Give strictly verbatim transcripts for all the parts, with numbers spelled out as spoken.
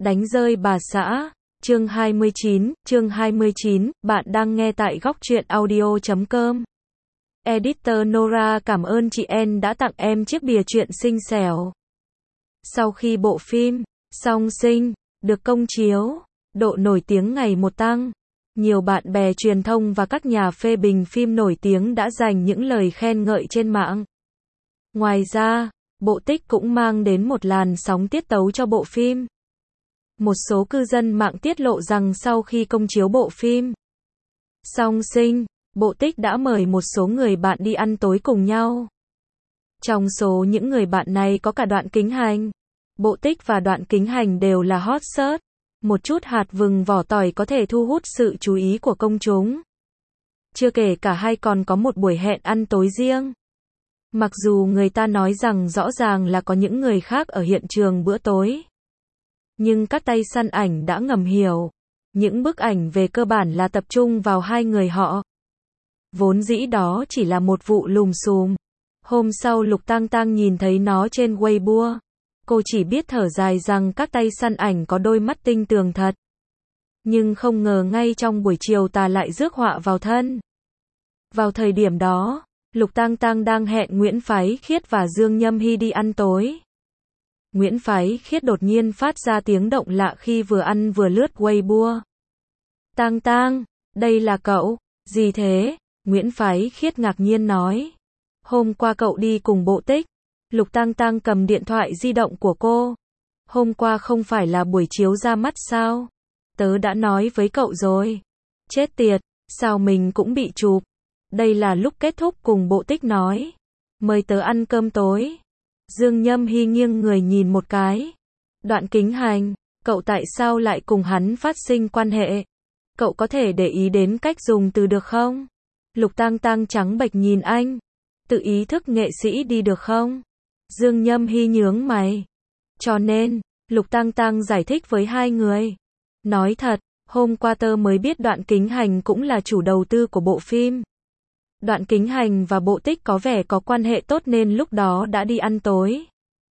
Đánh rơi bà xã, chương hai mươi chín, chương hai mươi chín, bạn đang nghe tại góc truyện audio chấm com. Editor Nora cảm ơn chị En đã tặng em chiếc bìa truyện xinh xẻo. Sau khi bộ phim Song Sinh được công chiếu, độ nổi tiếng ngày một tăng. Nhiều bạn bè truyền thông và các nhà phê bình phim nổi tiếng đã dành những lời khen ngợi trên mạng. Ngoài ra, bộ tích cũng mang đến một làn sóng tiết tấu cho bộ phim. Một số cư dân mạng tiết lộ rằng sau khi công chiếu bộ phim Song Sinh, bộ tích đã mời một số người bạn đi ăn tối cùng nhau. Trong số những người bạn này có cả Đoạn Kính Hành. Bộ tích và Đoạn Kính Hành đều là hot search. Một chút hạt vừng vỏ tỏi có thể thu hút sự chú ý của công chúng. Chưa kể cả hai còn có một buổi hẹn ăn tối riêng. Mặc dù người ta nói rằng rõ ràng là có những người khác ở hiện trường bữa tối. Nhưng các tay săn ảnh đã ngầm hiểu. Những bức ảnh về cơ bản là tập trung vào hai người họ. Vốn dĩ đó chỉ là một vụ lùm xùm. Hôm sau Lục Tang Tang nhìn thấy nó trên Weibo. Cô chỉ biết thở dài rằng các tay săn ảnh có đôi mắt tinh tường thật. Nhưng không ngờ ngay trong buổi chiều tà lại rước họa vào thân. Vào thời điểm đó, Lục Tang Tang đang hẹn Nguyễn Phái Khiết và Dương Nhâm Hy đi ăn tối. Nguyễn Phái Khiết đột nhiên phát ra tiếng động lạ khi vừa ăn vừa lướt Weibo. Tang Tang, đây là cậu, gì thế? Nguyễn Phái Khiết ngạc nhiên nói. Hôm qua cậu đi cùng bộ tích. Lục Tang Tang cầm điện thoại di động của cô. Hôm qua không phải là buổi chiếu ra mắt sao? Tớ đã nói với cậu rồi. Chết tiệt, sao mình cũng bị chụp? Đây là lúc kết thúc cùng bộ tích nói. Mời tớ ăn cơm tối. Dương Nhâm Hy nghiêng người nhìn một cái. Đoạn Kính Hành, cậu tại sao lại cùng hắn phát sinh quan hệ? Cậu có thể để ý đến cách dùng từ được không? Lục Tang Tang trắng bệch nhìn anh. Tự ý thức nghệ sĩ đi được không? Dương Nhâm Hy nhướng mày. Cho nên, Lục Tang Tang giải thích với hai người. Nói thật, hôm qua tớ mới biết Đoạn Kính Hành cũng là chủ đầu tư của bộ phim. Đoạn Kính Hành và bộ tích có vẻ có quan hệ tốt nên lúc đó đã đi ăn tối.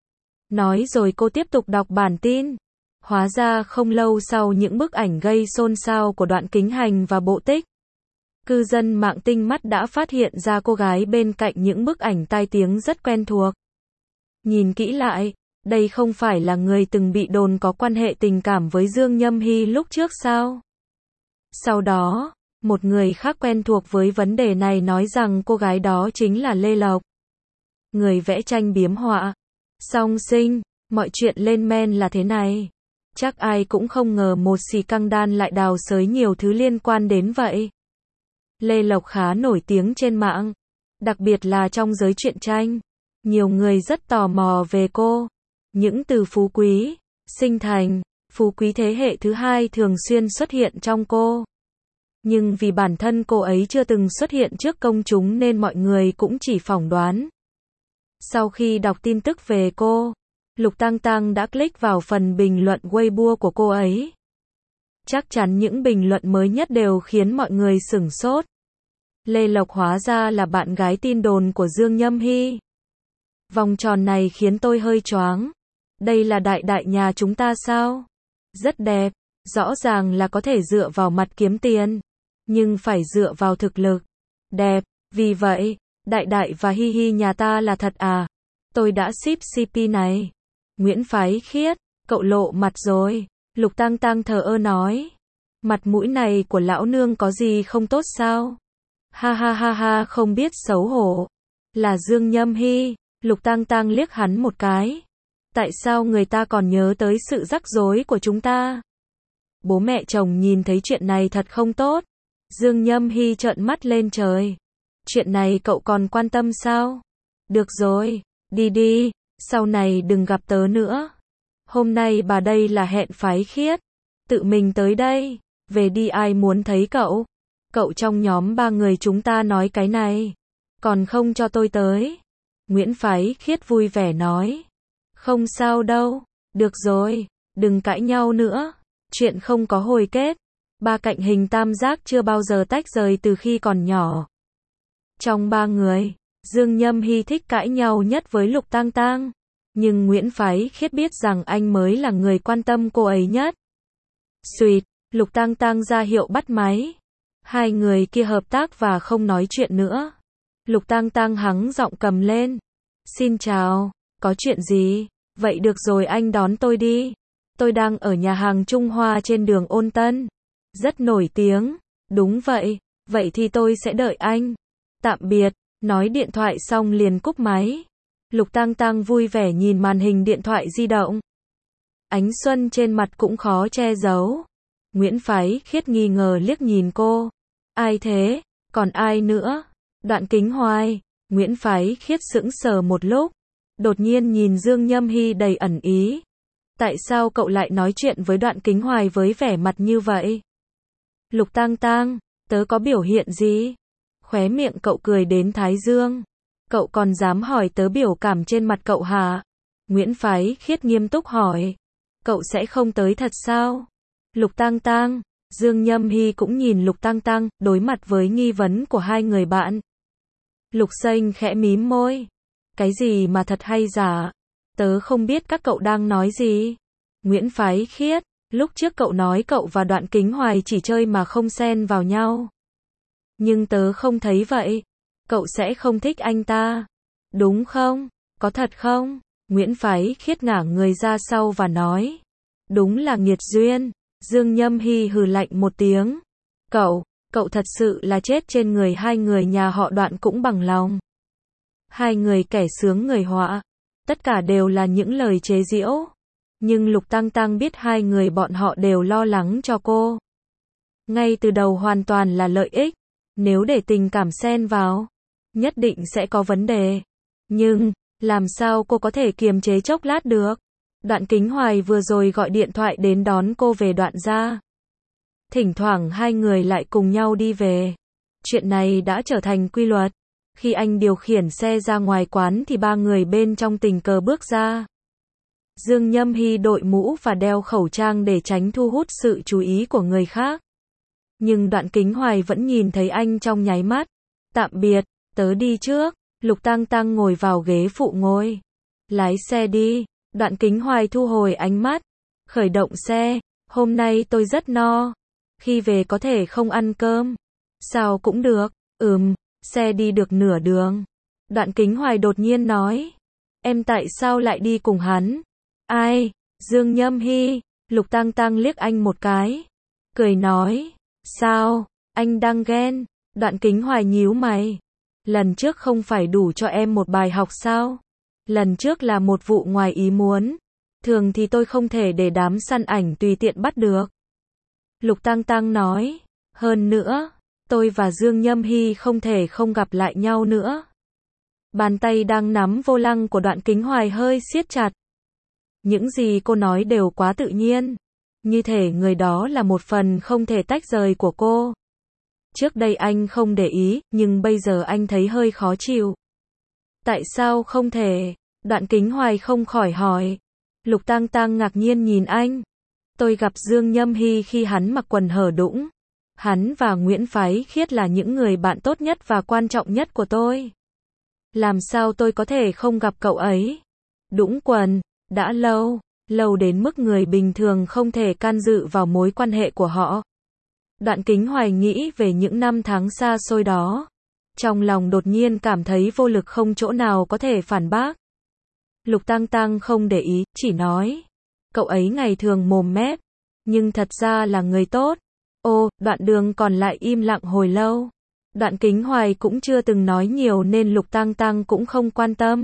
Nói rồi cô tiếp tục đọc bản tin. Hóa ra không lâu sau những bức ảnh gây xôn xao của Đoạn Kính Hành và bộ tích, cư dân mạng tinh mắt đã phát hiện ra cô gái bên cạnh những bức ảnh tai tiếng rất quen thuộc. Nhìn kỹ lại, đây không phải là người từng bị đồn có quan hệ tình cảm với Dương Nhâm Hy lúc trước sao? Sau đó, một người khác quen thuộc với vấn đề này nói rằng cô gái đó chính là Lê Lộc, người vẽ tranh biếm họa. Song Sinh, mọi chuyện lên men là thế này. Chắc ai cũng không ngờ một xì căng đan lại đào xới nhiều thứ liên quan đến vậy. Lê Lộc khá nổi tiếng trên mạng, đặc biệt là trong giới truyện tranh. Nhiều người rất tò mò về cô. Những từ phú quý, sinh thành, phú quý thế hệ thứ hai thường xuyên xuất hiện trong cô. Nhưng vì bản thân cô ấy chưa từng xuất hiện trước công chúng nên mọi người cũng chỉ phỏng đoán. Sau khi đọc tin tức về cô, Lục Tang Tang đã click vào phần bình luận Weibo của cô ấy. Chắc chắn những bình luận mới nhất đều khiến mọi người sửng sốt. Lê Lộc hóa ra là bạn gái tin đồn của Dương Nhâm Hy. Vòng tròn này khiến tôi hơi choáng. Đây là đại đại nhà chúng ta sao? Rất đẹp, rõ ràng là có thể dựa vào mặt kiếm tiền, nhưng phải dựa vào thực lực. Đẹp, vì vậy, đại đại và Hi Hi nhà ta là thật à? Tôi đã ship xê pê này. Nguyễn Phái Khiết, cậu lộ mặt rồi. Lục Tang Tang thờ ơ nói. Mặt mũi này của lão nương có gì không tốt sao? Ha ha ha ha, không biết xấu hổ. Là Dương Nhâm Hy. Lục Tang Tang liếc hắn một cái. Tại sao người ta còn nhớ tới sự rắc rối của chúng ta? Bố mẹ chồng nhìn thấy chuyện này thật không tốt. Dương Nhâm Hy trợn mắt lên trời. Chuyện này cậu còn quan tâm sao? Được rồi, đi đi, sau này đừng gặp tớ nữa. Hôm nay bà đây là hẹn Phái Khiết. Tự mình tới đây, về đi, ai muốn thấy cậu? Cậu trong nhóm ba người chúng ta nói cái này, còn không cho tôi tới. Nguyễn Phái Khiết vui vẻ nói. Không sao đâu, được rồi, đừng cãi nhau nữa. Chuyện không có hồi kết. Ba cạnh hình tam giác chưa bao giờ tách rời từ khi còn nhỏ. Trong ba người, Dương Nhâm Hy thích cãi nhau nhất với Lục Tang Tang. Nhưng Nguyễn Phái Khiết biết rằng anh mới là người quan tâm cô ấy nhất. Xuỵt, Lục Tang Tang ra hiệu bắt máy. Hai người kia hợp tác và không nói chuyện nữa. Lục Tang Tang hắng giọng cầm lên. Xin chào, có chuyện gì? Vậy được rồi, anh đón tôi đi. Tôi đang ở nhà hàng Trung Hoa trên đường Ôn Tân. Rất nổi tiếng. Đúng vậy, vậy thì tôi sẽ đợi anh. Tạm biệt, nói điện thoại xong liền cúp máy. Lục Tang Tang vui vẻ nhìn màn hình điện thoại di động. Ánh xuân trên mặt cũng khó che giấu. Nguyễn Phái Khiết nghi ngờ liếc nhìn cô. Ai thế? Còn ai nữa? Đoạn Kính Hoài. Nguyễn Phái Khiết sững sờ một lúc. Đột nhiên nhìn Dương Nhâm Hy đầy ẩn ý. Tại sao cậu lại nói chuyện với Đoạn Kính Hoài với vẻ mặt như vậy? Lục Tang Tang, tớ có biểu hiện gì? Khóe miệng cậu cười đến thái dương. Cậu còn dám hỏi tớ biểu cảm trên mặt cậu hả? Nguyễn Phái Khiết nghiêm túc hỏi. Cậu sẽ không tới thật sao? Lục Tang Tang, Dương Nhâm Hy cũng nhìn Lục Tang Tang, đối mặt với nghi vấn của hai người bạn. Lục Xanh khẽ mím môi. Cái gì mà thật hay giả? Tớ không biết các cậu đang nói gì. Nguyễn Phái Khiết, lúc trước cậu nói cậu và Đoạn Kính Hoài chỉ chơi mà không xen vào nhau. Nhưng tớ không thấy vậy. Cậu sẽ không thích anh ta. Đúng không? Có thật không? Nguyễn Phái Khiết ngả người ra sau và nói. Đúng là nghiệt duyên. Dương Nhâm Hy hừ lạnh một tiếng. Cậu, cậu thật sự là chết trên người hai người nhà họ Đoạn cũng bằng lòng. Hai người kẻ sướng người họa. Tất cả đều là những lời chế giễu. Nhưng Lục Tang Tang biết hai người bọn họ đều lo lắng cho cô. Ngay từ đầu hoàn toàn là lợi ích. Nếu để tình cảm xen vào, nhất định sẽ có vấn đề. Nhưng, làm sao cô có thể kiềm chế chốc lát được? Đoạn Kính Hoài vừa rồi gọi điện thoại đến đón cô về Đoạn gia. Thỉnh thoảng hai người lại cùng nhau đi về. Chuyện này đã trở thành quy luật. Khi anh điều khiển xe ra ngoài quán thì ba người bên trong tình cờ bước ra. Dương Nhâm Hy đội mũ và đeo khẩu trang để tránh thu hút sự chú ý của người khác. Nhưng Đoạn Kính Hoài vẫn nhìn thấy anh trong nháy mắt. Tạm biệt, tớ đi trước. Lục Tang Tang ngồi vào ghế phụ ngồi. Lái xe đi. Đoạn Kính Hoài thu hồi ánh mắt. Khởi động xe. Hôm nay tôi rất no. Khi về có thể không ăn cơm. Sao cũng được. Ừm, xe đi được nửa đường. Đoạn Kính Hoài đột nhiên nói. Em tại sao lại đi cùng hắn? Ai? Dương Nhâm Hy. Lục Tang Tang liếc anh một cái. Cười nói. Sao? Anh đang ghen? Đoạn Kính Hoài nhíu mày. Lần trước không phải đủ cho em một bài học sao? Lần trước là một vụ ngoài ý muốn. Thường thì tôi không thể để đám săn ảnh tùy tiện bắt được. Lục Tang Tang nói. Hơn nữa, tôi và Dương Nhâm Hy không thể không gặp lại nhau nữa. Bàn tay đang nắm vô lăng của Đoạn Kính Hoài hơi siết chặt. Những gì cô nói đều quá tự nhiên. Như thể người đó là một phần không thể tách rời của cô. Trước đây anh không để ý, nhưng bây giờ anh thấy hơi khó chịu. Tại sao không thể? Đoạn Kính Hoài không khỏi hỏi. Lục Tang Tang ngạc nhiên nhìn anh. Tôi gặp Dương Nhâm Hy khi hắn mặc quần hở đũng. Hắn và Nguyễn Phái Khiết là những người bạn tốt nhất và quan trọng nhất của tôi. Làm sao tôi có thể không gặp cậu ấy? Đũng quần, đã lâu, lâu đến mức người bình thường không thể can dự vào mối quan hệ của họ. Đoạn Kính Hoài nghĩ về những năm tháng xa xôi đó. Trong lòng đột nhiên cảm thấy vô lực, không chỗ nào có thể phản bác. Lục Tang Tang không để ý, chỉ nói. Cậu ấy ngày thường mồm mép, nhưng thật ra là người tốt. Ô, Đoạn Đường còn lại im lặng hồi lâu. Đoạn Kính Hoài cũng chưa từng nói nhiều nên Lục Tang Tang cũng không quan tâm.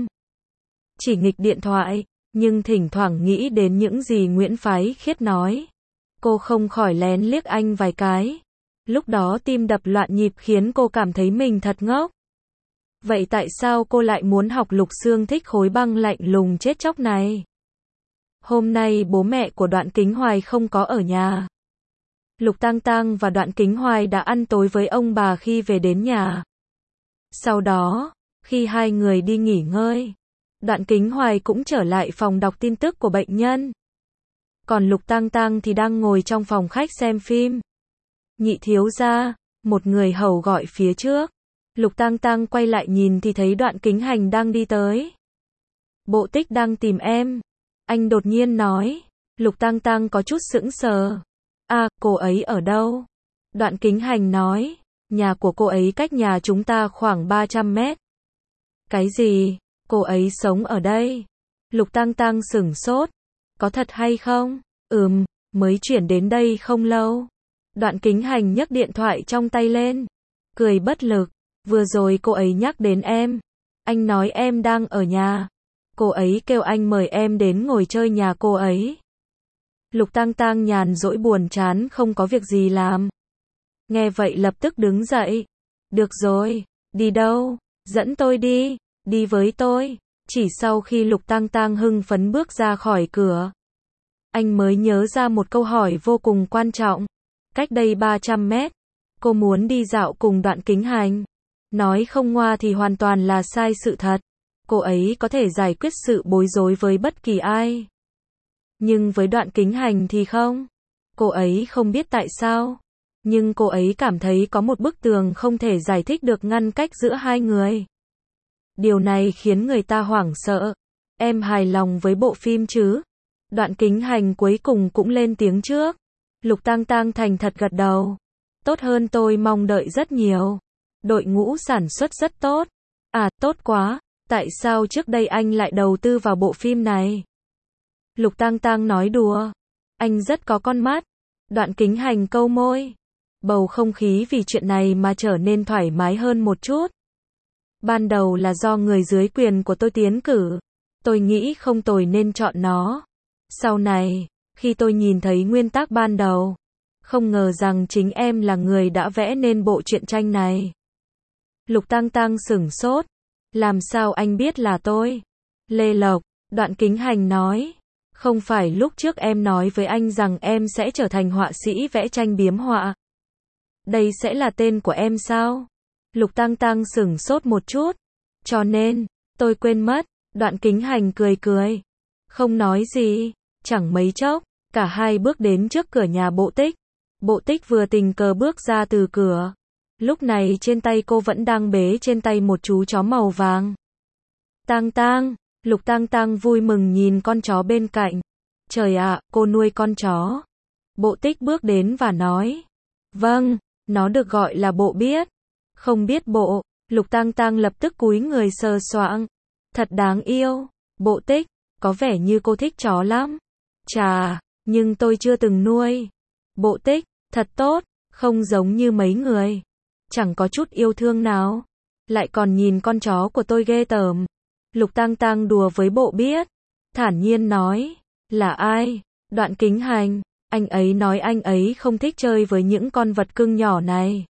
Chỉ nghịch điện thoại, nhưng thỉnh thoảng nghĩ đến những gì Nguyễn Phái Khiết nói. Cô không khỏi lén liếc anh vài cái. Lúc đó tim đập loạn nhịp khiến cô cảm thấy mình thật ngốc. Vậy tại sao cô lại muốn học Lục Xương thích khối băng lạnh lùng chết chóc này? Hôm nay bố mẹ của Đoạn Kính Hoài không có ở nhà. Lục Tang Tang và Đoạn Kính Hoài đã ăn tối với ông bà khi về đến nhà. Sau đó, khi hai người đi nghỉ ngơi, Đoạn Kính Hoài cũng trở lại phòng đọc tin tức của bệnh nhân. Còn Lục Tang Tang thì đang ngồi trong phòng khách xem phim. Nhị thiếu gia, một người hầu gọi phía trước. Lục Tang Tang quay lại nhìn thì thấy Đoạn Kính Hành đang đi tới. Bộ Tích đang tìm em. Anh đột nhiên nói. Lục Tang Tang có chút sững sờ. À, cô ấy ở đâu? Đoạn Kính Hành nói. Nhà của cô ấy cách nhà chúng ta khoảng ba trăm mét. Cái gì? Cô ấy sống ở đây? Lục Tang Tang sửng sốt. Có thật hay không? Ừm, mới chuyển đến đây không lâu. Đoạn Kính Hành nhấc điện thoại trong tay lên. Cười bất lực. Vừa rồi cô ấy nhắc đến em. Anh nói em đang ở nhà. Cô ấy kêu anh mời em đến ngồi chơi nhà cô ấy. Lục Tang Tang nhàn rỗi buồn chán không có việc gì làm. Nghe vậy lập tức đứng dậy. Được rồi, đi đâu? Dẫn tôi đi, đi với tôi. Chỉ sau khi Lục Tang Tang hưng phấn bước ra khỏi cửa, anh mới nhớ ra một câu hỏi vô cùng quan trọng. Cách đây ba trăm mét, cô muốn đi dạo cùng Đoạn Kính Hành. Nói không ngoa thì hoàn toàn là sai sự thật. Cô ấy có thể giải quyết sự bối rối với bất kỳ ai. Nhưng với Đoạn Kính Hành thì không. Cô ấy không biết tại sao. Nhưng cô ấy cảm thấy có một bức tường không thể giải thích được ngăn cách giữa hai người. Điều này khiến người ta hoảng sợ. Em hài lòng với bộ phim chứ? Đoạn Kính Hành cuối cùng cũng lên tiếng trước. Lục Tang Tang thành thật gật đầu. Tốt hơn tôi mong đợi rất nhiều. Đội ngũ sản xuất rất tốt. À, tốt quá. Tại sao trước đây anh lại đầu tư vào bộ phim này? Lục Tang Tang nói đùa. Anh rất có con mắt. Đoạn Kính Hành câu môi. Bầu không khí vì chuyện này mà trở nên thoải mái hơn một chút. Ban đầu là do người dưới quyền của tôi tiến cử. Tôi nghĩ không tồi nên chọn nó. Sau này, khi tôi nhìn thấy nguyên tác ban đầu, không ngờ rằng chính em là người đã vẽ nên bộ truyện tranh này. Lục Tang Tang sửng sốt. Làm sao anh biết là tôi? Lê Lộc, Đoạn Kính Hành nói. Không phải lúc trước em nói với anh rằng em sẽ trở thành họa sĩ vẽ tranh biếm họa. Đây sẽ là tên của em sao? Lục Tang Tang sửng sốt một chút. Cho nên, tôi quên mất. Đoạn Kính Hành cười cười. Không nói gì. Chẳng mấy chốc, cả hai bước đến trước cửa nhà Bộ Tích. Bộ Tích vừa tình cờ bước ra từ cửa. Lúc này trên tay cô vẫn đang bế trên tay một chú chó màu vàng. Tang Tang, Lục Tang Tang vui mừng nhìn con chó bên cạnh. Trời ạ, cô nuôi con chó. Bộ Tích bước đến và nói. Vâng, nó được gọi là Bộ biết. Không biết Bộ. Lục Tang Tang lập tức cúi người sờ soạng. Thật đáng yêu. Bộ Tích, có vẻ như cô thích chó lắm. Chà, nhưng tôi chưa từng nuôi. Bộ Tích, thật tốt, không giống như mấy người. Chẳng có chút yêu thương nào. Lại còn nhìn con chó của tôi ghê tởm. Lục Tang Tang đùa với Bộ biết. Thản nhiên nói. Là ai? Đoạn Kính Hành. Anh ấy nói anh ấy không thích chơi với những con vật cưng nhỏ này.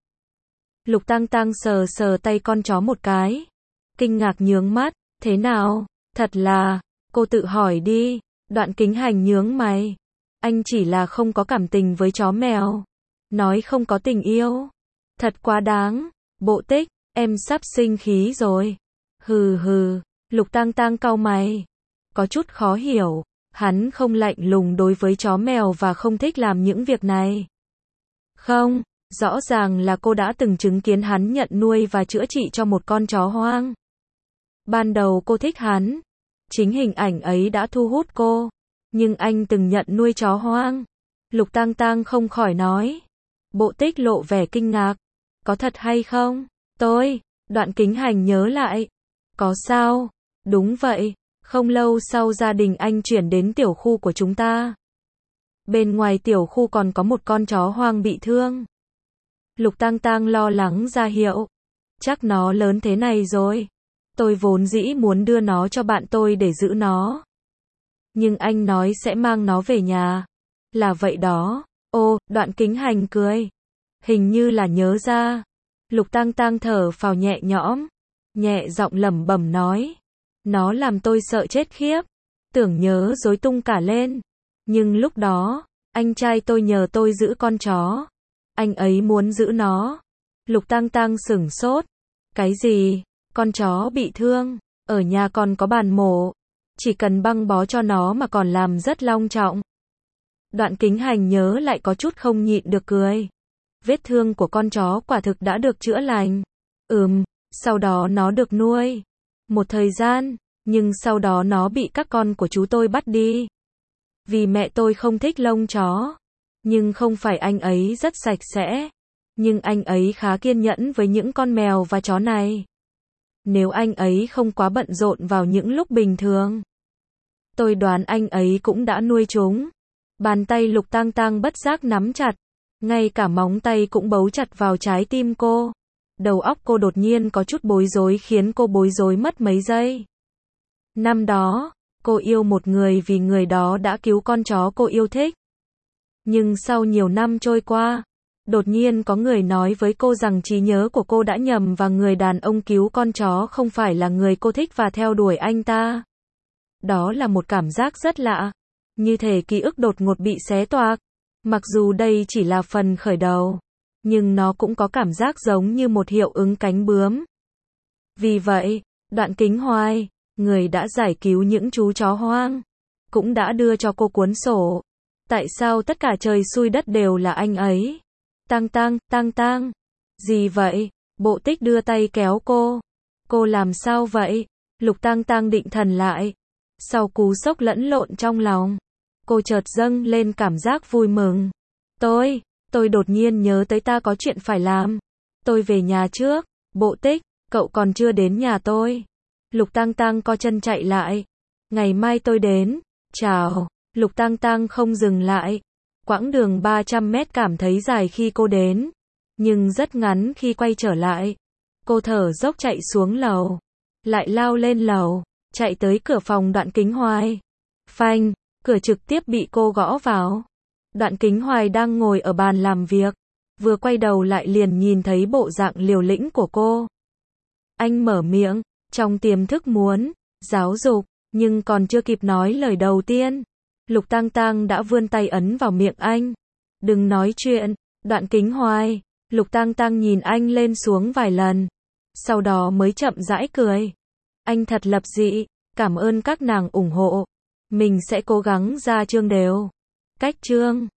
Lục Tang Tang sờ sờ tay con chó một cái. Kinh ngạc nhướng mắt. Thế nào? Thật là... Cô tự hỏi đi. Đoạn Kính Hành nhướng mày. Anh chỉ là không có cảm tình với chó mèo. Nói không có tình yêu. Thật quá đáng. Bộ Tích, em sắp sinh khí rồi. Hừ hừ. Lục Tang Tang cau mày. Có chút khó hiểu. Hắn không lạnh lùng đối với chó mèo và không thích làm những việc này. Không, rõ ràng là cô đã từng chứng kiến hắn nhận nuôi và chữa trị cho một con chó hoang. Ban đầu cô thích hắn. Chính hình ảnh ấy đã thu hút cô. Nhưng anh từng nhận nuôi chó hoang. Lục Tang Tang không khỏi nói. Bộ Tích lộ vẻ kinh ngạc. Có thật hay không? Tôi, Đoạn Kính Hành nhớ lại. Có sao? Đúng vậy. Không lâu sau gia đình anh chuyển đến tiểu khu của chúng ta. Bên ngoài tiểu khu còn có một con chó hoang bị thương. Lục Tang Tang lo lắng ra hiệu. Chắc nó lớn thế này rồi. Tôi vốn dĩ muốn đưa nó cho bạn tôi để giữ nó. Nhưng anh nói sẽ mang nó về nhà. Là vậy đó. Ô, Đoạn Kính Hành cười. Hình như là nhớ ra. Lục Tang Tang thở phào nhẹ nhõm. Nhẹ giọng lẩm bẩm nói. Nó làm tôi sợ chết khiếp. Tưởng nhớ rối tung cả lên. Nhưng lúc đó, anh trai tôi nhờ tôi giữ con chó. Anh ấy muốn giữ nó. Lục Tang Tang sửng sốt. Cái gì? Con chó bị thương. Ở nhà còn có bàn mổ. Chỉ cần băng bó cho nó mà còn làm rất long trọng. Đoạn Kính Hành nhớ lại có chút không nhịn được cười. Vết thương của con chó quả thực đã được chữa lành. Ừm, sau đó nó được nuôi. Một thời gian, Nhưng sau đó nó bị các con của chú tôi bắt đi. Vì mẹ tôi không thích lông chó. Nhưng không phải anh ấy rất sạch sẽ. Nhưng anh ấy khá kiên nhẫn với những con mèo và chó này. Nếu anh ấy không quá bận rộn vào những lúc bình thường, tôi đoán anh ấy cũng đã nuôi chúng. Bàn tay Lục Tang Tang bất giác nắm chặt. Ngay cả móng tay cũng bấu chặt vào trái tim cô. Đầu óc cô đột nhiên có chút bối rối khiến cô bối rối mất mấy giây. Năm đó, cô yêu một người vì người đó đã cứu con chó cô yêu thích. Nhưng sau nhiều năm trôi qua, đột nhiên có người nói với cô rằng trí nhớ của cô đã nhầm và người đàn ông cứu con chó không phải là người cô thích và theo đuổi anh ta. Đó là một cảm giác rất lạ. Như thể ký ức đột ngột bị xé toạc. Mặc dù đây chỉ là phần khởi đầu, nhưng nó cũng có cảm giác giống như một hiệu ứng cánh bướm. Vì vậy, Đoạn Kính Hoài, người đã giải cứu những chú chó hoang, cũng đã đưa cho cô cuốn sổ. Tại sao tất cả trời xui đất đều là anh ấy? Tang Tang, Tang Tang. Gì vậy? Bộ Tích đưa tay kéo cô. Cô làm sao vậy? Lục Tang Tang định thần lại. Sau cú sốc lẫn lộn trong lòng, cô chợt dâng lên cảm giác vui mừng. Tôi, tôi đột nhiên nhớ tới ta có chuyện phải làm. Tôi về nhà trước. Bộ Tích, cậu còn chưa đến nhà tôi. Lục Tang Tang co chân chạy lại. Ngày mai tôi đến. Chào. Lục Tang Tang không dừng lại. Quãng đường ba trăm mét cảm thấy dài khi cô đến, nhưng rất ngắn khi quay trở lại. Cô thở dốc chạy xuống lầu, lại lao lên lầu, chạy tới cửa phòng Đoạn Kính Hoài. Phanh, cửa trực tiếp bị cô gõ vào. Đoạn Kính Hoài đang ngồi ở bàn làm việc, vừa quay đầu lại liền nhìn thấy bộ dạng liều lĩnh của cô. Anh mở miệng, trong tiềm thức muốn giáo dục, nhưng còn chưa kịp nói lời đầu tiên, Lục Tang Tang đã vươn tay ấn vào miệng anh. Đừng nói chuyện. Đoạn Kính Hoài. Lục Tang Tang nhìn anh lên xuống vài lần, sau đó mới chậm rãi cười. Anh thật lập dị. Cảm ơn các nàng ủng hộ. Mình sẽ cố gắng ra chương đều. Cách chương